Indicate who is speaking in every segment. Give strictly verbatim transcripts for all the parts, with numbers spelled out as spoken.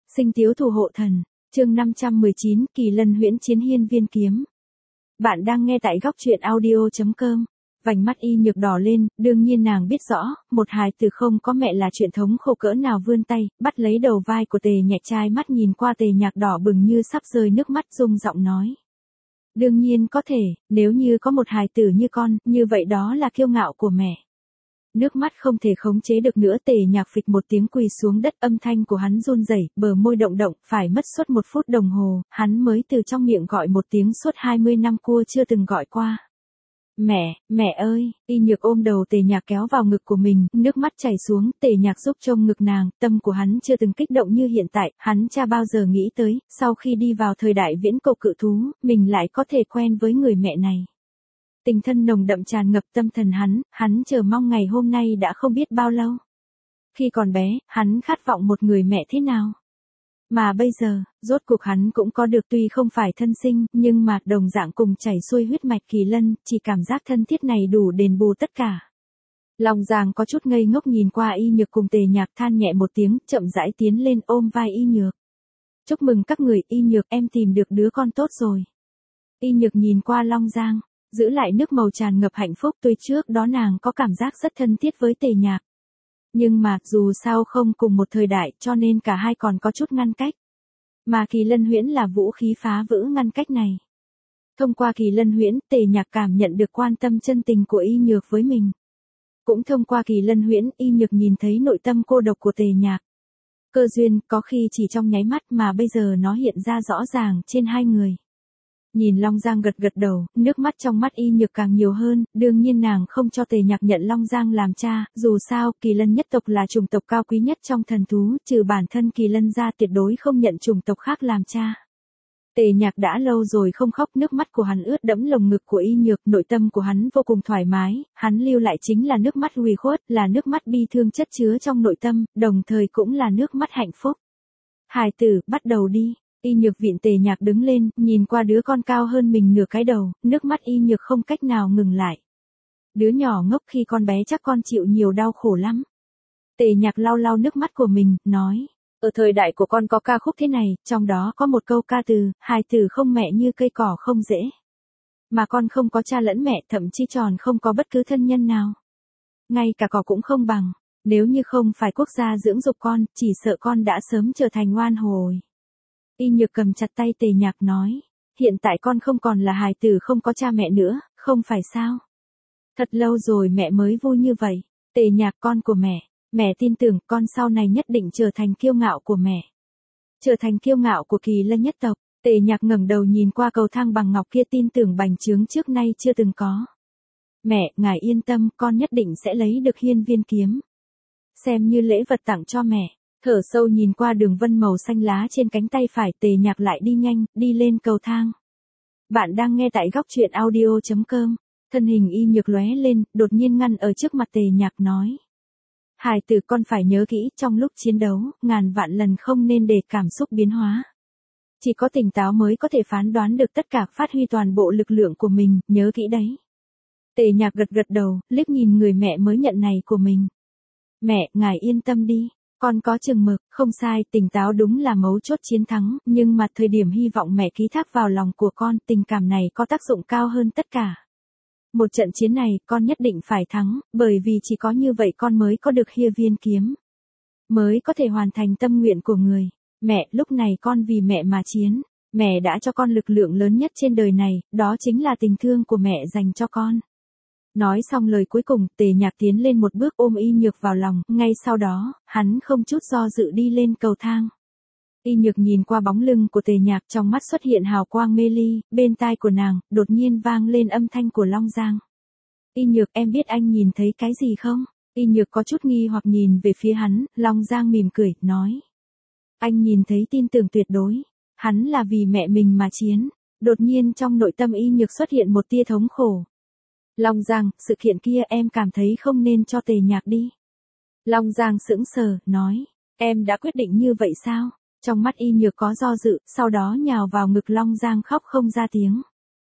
Speaker 1: Sinh tiếu thủ hộ thần, chương năm trăm mười chín, Kỳ Lân huyễn chiến hiên viên kiếm. Bạn đang nghe tại góc truyện audio.com. Vành mắt Y Nhược đỏ lên, đương nhiên nàng biết rõ, một hài tử không có mẹ là chuyện thống khổ cỡ nào, vươn tay, bắt lấy đầu vai của Tề Nhạc, trai mắt nhìn qua Tề Nhạc đỏ bừng như sắp rơi nước mắt, rung giọng nói. Đương nhiên có thể, nếu như có một hài tử như con, như vậy đó là kiêu ngạo của mẹ. Nước mắt không thể khống chế được nữa, Tề Nhạc phịch một tiếng quỳ xuống đất, âm thanh của hắn run rẩy, bờ môi động động, phải mất suốt một phút đồng hồ, hắn mới từ trong miệng gọi một tiếng suốt hai mươi năm cua chưa từng gọi qua. Mẹ, mẹ ơi! Y Nhược ôm đầu Tề Nhạc kéo vào ngực của mình, nước mắt chảy xuống, Tề Nhạc giúp trông ngực nàng, tâm của hắn chưa từng kích động như hiện tại, hắn cha bao giờ nghĩ tới, sau khi đi vào thời đại viễn cổ cự thú, mình lại có thể quen với người mẹ này. Tình thân nồng đậm tràn ngập tâm thần hắn, hắn chờ mong ngày hôm nay đã không biết bao lâu. Khi còn bé, hắn khát vọng một người mẹ thế nào. Mà bây giờ, rốt cuộc hắn cũng có được, tuy không phải thân sinh, nhưng mà đồng dạng cùng chảy xuôi huyết mạch Kỳ Lân, chỉ cảm giác thân thiết này đủ đền bù tất cả. Lòng Giang có chút ngây ngốc nhìn qua Y Nhược cùng Tề Nhạc, than nhẹ một tiếng, chậm rãi tiến lên ôm vai Y Nhược. Chúc mừng các người, Y Nhược, em tìm được đứa con tốt rồi. Y Nhược nhìn qua Long Giang, giữ lại nước màu tràn ngập hạnh phúc, tuy trước đó nàng có cảm giác rất thân thiết với Tề Nhạc. Nhưng mà, dù sao không cùng một thời đại, cho nên cả hai còn có chút ngăn cách. Mà Kỳ Lân huyễn là vũ khí phá vỡ ngăn cách này. Thông qua Kỳ Lân huyễn, Tề Nhạc cảm nhận được quan tâm chân tình của Y Nhược với mình. Cũng thông qua Kỳ Lân huyễn, Y Nhược nhìn thấy nội tâm cô độc của Tề Nhạc. Cơ duyên, có khi chỉ trong nháy mắt mà bây giờ nó hiện ra rõ ràng trên hai người. Nhìn Long Giang gật gật đầu, nước mắt trong mắt Y Nhược càng nhiều hơn, đương nhiên nàng không cho Tề Nhạc nhận Long Giang làm cha, dù sao, Kỳ Lân nhất tộc là chủng tộc cao quý nhất trong thần thú, trừ bản thân Kỳ Lân ra tuyệt đối không nhận chủng tộc khác làm cha. Tề Nhạc đã lâu rồi không khóc, nước mắt của hắn ướt đẫm lồng ngực của Y Nhược, nội tâm của hắn vô cùng thoải mái, hắn lưu lại chính là nước mắt ủy khuất, là nước mắt bi thương chất chứa trong nội tâm, đồng thời cũng là nước mắt hạnh phúc. Hài tử, bắt đầu đi. Y Nhược vịn Tề Nhạc đứng lên, nhìn qua đứa con cao hơn mình nửa cái đầu, nước mắt Y Nhược không cách nào ngừng lại. Đứa nhỏ ngốc, khi con bé chắc con chịu nhiều đau khổ lắm. Tề Nhạc lau lau nước mắt của mình, nói, ở thời đại của con có ca khúc thế này, trong đó có một câu ca từ, hài tử không mẹ như cây cỏ không rễ. Mà con không có cha lẫn mẹ, thậm chí tròn không có bất cứ thân nhân nào. Ngay cả cỏ cũng không bằng, nếu như không phải quốc gia dưỡng dục con, chỉ sợ con đã sớm trở thành oan hồn. Y Nhược cầm chặt tay Tề Nhạc nói, hiện tại con không còn là hài tử không có cha mẹ nữa, không phải sao? Thật lâu rồi mẹ mới vui như vậy. Tề Nhạc, con của mẹ, mẹ tin tưởng con sau này nhất định trở thành kiêu ngạo của mẹ. Trở thành kiêu ngạo của Kỳ Lân nhất tộc. Tề Nhạc ngẩng đầu nhìn qua cầu thang bằng ngọc kia, tin tưởng bành trướng trước nay chưa từng có. Mẹ, ngài yên tâm, con nhất định sẽ lấy được hiên viên kiếm. Xem như lễ vật tặng cho mẹ. Thở sâu nhìn qua đường vân màu xanh lá trên cánh tay phải, Tề Nhạc lại đi nhanh, đi lên cầu thang. Bạn đang nghe tại góc truyện audio.com. Thân hình Y Nhược lóe lên, đột nhiên ngăn ở trước mặt Tề Nhạc nói. Hài tử, con phải nhớ kỹ, trong lúc chiến đấu, ngàn vạn lần không nên để cảm xúc biến hóa. Chỉ có tỉnh táo mới có thể phán đoán được tất cả, phát huy toàn bộ lực lượng của mình, nhớ kỹ đấy. Tề Nhạc gật gật đầu, liếc nhìn người mẹ mới nhận này của mình. Mẹ, ngài yên tâm đi. Con có chừng mực, không sai, tỉnh táo đúng là mấu chốt chiến thắng, nhưng mà thời điểm hy vọng mẹ ký thác vào lòng của con, tình cảm này có tác dụng cao hơn tất cả. Một trận chiến này, con nhất định phải thắng, bởi vì chỉ có như vậy con mới có được hiên viên kiếm. Mới có thể hoàn thành tâm nguyện của người. Mẹ, lúc này con vì mẹ mà chiến. Mẹ đã cho con lực lượng lớn nhất trên đời này, đó chính là tình thương của mẹ dành cho con. Nói xong lời cuối cùng, Tề Nhạc tiến lên một bước ôm Y Nhược vào lòng, ngay sau đó, hắn không chút do dự đi lên cầu thang. Y Nhược nhìn qua bóng lưng của Tề Nhạc, trong mắt xuất hiện hào quang mê ly, bên tai của nàng, đột nhiên vang lên âm thanh của Long Giang. Y Nhược, em biết anh nhìn thấy cái gì không? Y Nhược có chút nghi hoặc nhìn về phía hắn, Long Giang mỉm cười, nói. Anh nhìn thấy tin tưởng tuyệt đối, hắn là vì mẹ mình mà chiến. Đột nhiên trong nội tâm Y Nhược xuất hiện một tia thống khổ. Long Giang, sự kiện kia em cảm thấy không nên cho Tề Nhạc đi. Long Giang sững sờ, nói, em đã quyết định như vậy sao? Trong mắt Y Nhược có do dự, sau đó nhào vào ngực Long Giang khóc không ra tiếng.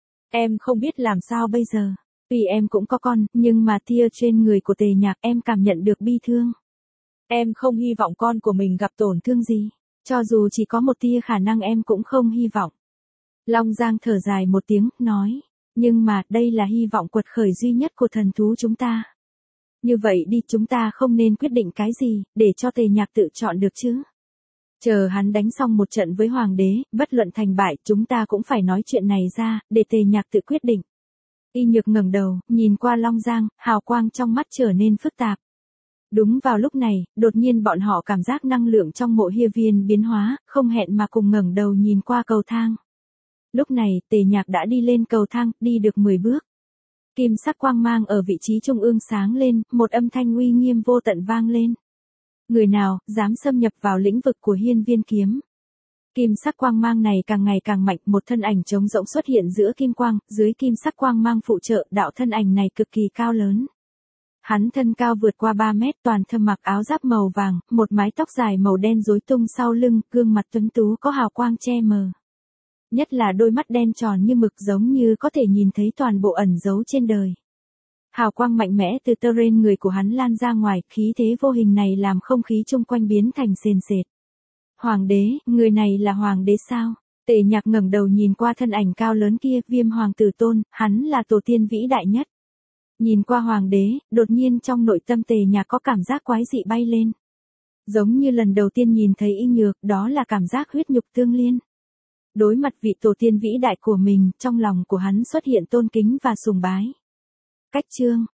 Speaker 1: Em không biết làm sao bây giờ. Tuy em cũng có con, nhưng mà tia trên người của Tề Nhạc em cảm nhận được bi thương. Em không hy vọng con của mình gặp tổn thương gì. Cho dù chỉ có một tia khả năng em cũng không hy vọng. Long Giang thở dài một tiếng, nói. Nhưng mà, đây là hy vọng quật khởi duy nhất của thần thú chúng ta. Như vậy đi, chúng ta không nên quyết định cái gì, để cho Tề Nhạc tự chọn được chứ. Chờ hắn đánh xong một trận với Hoàng đế, bất luận thành bại, chúng ta cũng phải nói chuyện này ra, để Tề Nhạc tự quyết định. Y Nhược ngẩng đầu, nhìn qua Long Giang, hào quang trong mắt trở nên phức tạp. Đúng vào lúc này, đột nhiên bọn họ cảm giác năng lượng trong mộ Hia Viên biến hóa, không hẹn mà cùng ngẩng đầu nhìn qua cầu thang. Lúc này, Tề Nhạc đã đi lên cầu thang, đi được mười bước. Kim sắc quang mang ở vị trí trung ương sáng lên, một âm thanh uy nghiêm vô tận vang lên. Người nào, dám xâm nhập vào lĩnh vực của Hiên Viên kiếm. Kim sắc quang mang này càng ngày càng mạnh, một thân ảnh trống rỗng xuất hiện giữa kim quang, dưới kim sắc quang mang phụ trợ, đạo thân ảnh này cực kỳ cao lớn. Hắn thân cao vượt qua ba mét, toàn thân mặc áo giáp màu vàng, một mái tóc dài màu đen rối tung sau lưng, gương mặt tuấn tú có hào quang che mờ. Nhất là đôi mắt đen tròn như mực giống như có thể nhìn thấy toàn bộ ẩn giấu trên đời. Hào quang mạnh mẽ từ tơ rên người của hắn lan ra ngoài, khí thế vô hình này làm không khí chung quanh biến thành sền sệt. Hoàng đế, người này là hoàng đế sao? Tề Nhạc ngẩng đầu nhìn qua thân ảnh cao lớn kia, Viêm Hoàng Tử Tôn, hắn là tổ tiên vĩ đại nhất. Nhìn qua hoàng đế, đột nhiên trong nội tâm Tề Nhạc có cảm giác quái dị bay lên. Giống như lần đầu tiên nhìn thấy Y Nhược, đó là cảm giác huyết nhục tương liên. Đối mặt vị tổ tiên vĩ đại của mình, trong lòng của hắn xuất hiện tôn kính và sùng bái. Cách chương